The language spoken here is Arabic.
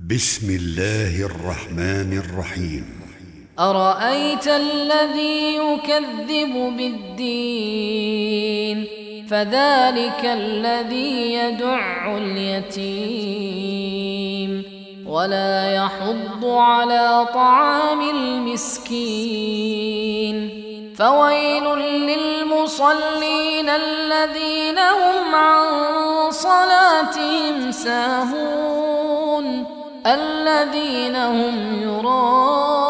بسم الله الرحمن الرحيم. أرأيت الذي يكذب بالدين فذلك الذي يدع اليتيم ولا يحض على طعام المسكين فويل للمصلين الذين هم عن صلاتهم ساهون الذين هم يراءون